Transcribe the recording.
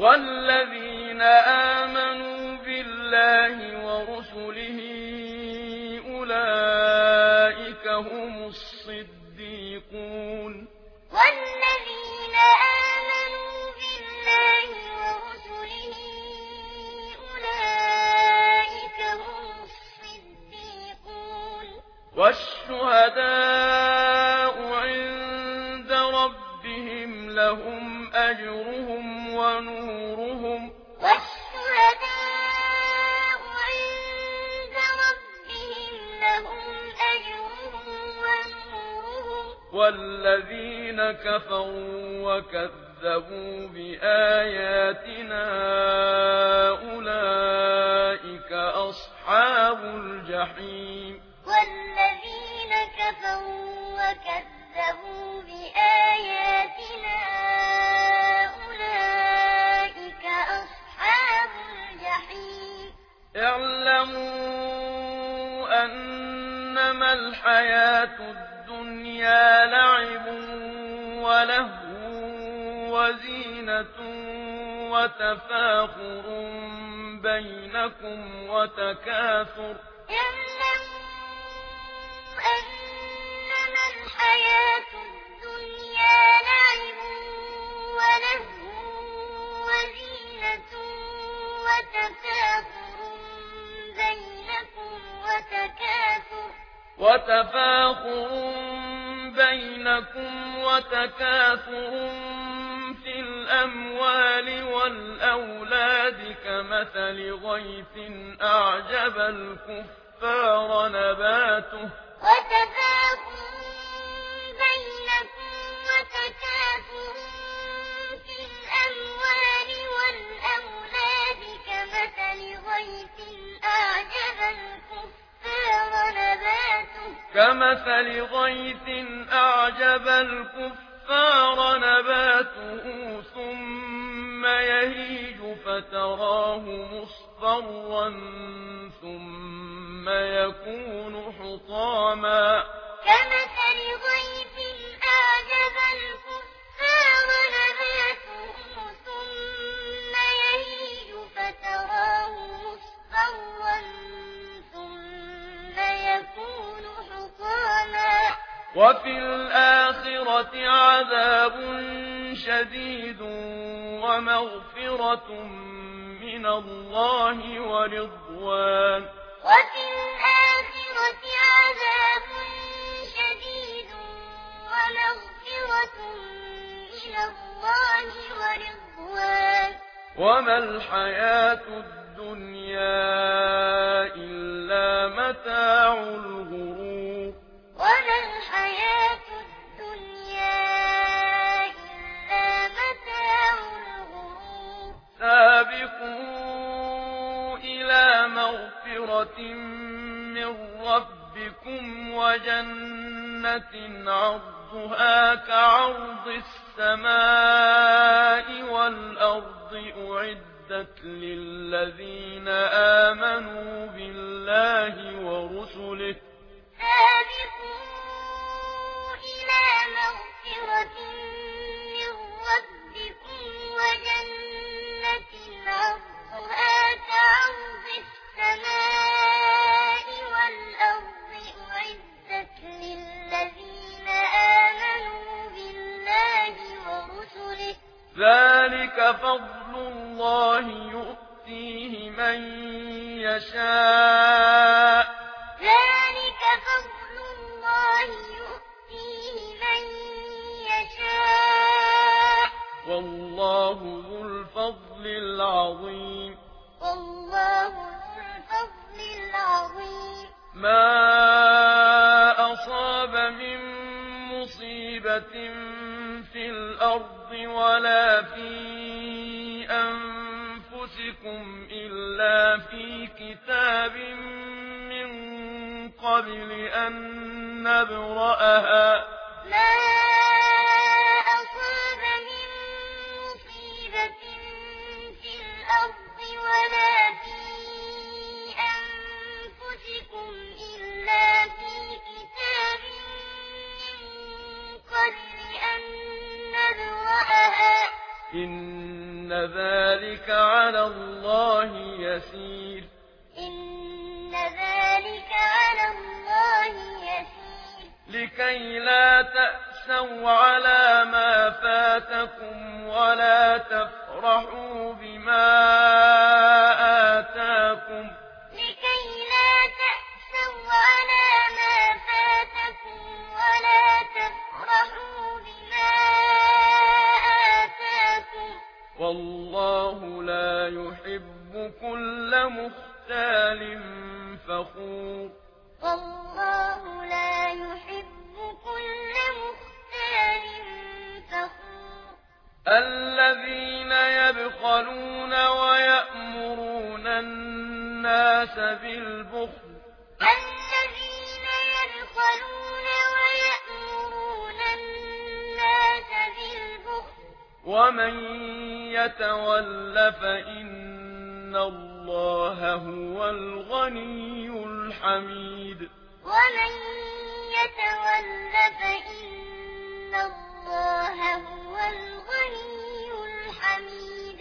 والذين آمنوا بالله ورسله أولئك هم الصديقون والذين آمنوا بالله ورسله أولئك هم الصديقون والشهداء عند ربهم لهم أجرهم ونورهم والشهداء عند ربهم لهم أجرهم ونورهم والذين كفروا وكذبوا بآياتنا أولئك أصحاب الجحيم والذين كفروا وكذبوا بآياتنا أولئك أصحاب الجحيم اعلموا أنما الحياة الدنيا لعب ولهو وزينة وتفاخر بينكم وتكاثر أنما الحياة الدنيا لعب ولهو وزينة وتفاخر بينكم وتكاثر في الأموال والأولاد كمثل غيث أعجب الكفار نباته ثم يهيج فتراه مصفرا ثم يكون حطاما كمثل غيث أعجب الكفار نباته ثم يهيج فتراه مصفرا ثم يكون حطاما وفي الآخرة عذاب شديد ومغفرة من الله ورضوان وفي الآخرة عذاب شديد ومغفرة من الله ورضوان وما الحياة الدنيا إلا متاع الغرور وما الحياة الدنيا إلا متاع الغرور سابقوا إلى مغفرة من ربكم وجنة عرضها كعرض السماء والأرض أعدت للذين آمنوا بالله ورسله سابقوا إلى مغفرة من ربكم وجنة عرضها كعرض السماء والأرض أعدت للذين آمنوا بالله ورسله ذلك فضل الله يؤتيه من يشاء ذلك فضل الله يؤتيه من يشاء والله ذو الفضل العظيم والله ذو الفضل العظيم ما أصاب من مصيبة في الأرض ولا في أنفسكم إلا في كتاب من قبل أن نبرأها ما أصاب من مصيبة في الأرض ولا في أنفسكم إلا في كتاب من قبل أن نبرأها إن ذلك على الله يسير إن ذلك على الله يسير لكي لا تأسوا على ما فاتكم ولا تفرحوا بما آتاكم لكي لا تأسوا على ما فاتكم ولا تفرحوا بما آتاكم والله لا يحب كل مختال فخور والله لا يحب كل مختال فخور الذين يبخلون ويأمرون الناس بالبخل الذين يبخلون ويأمرون الناس بالبخل ومن يتول فإن الله هو الغني الحميد ومن يتول فإن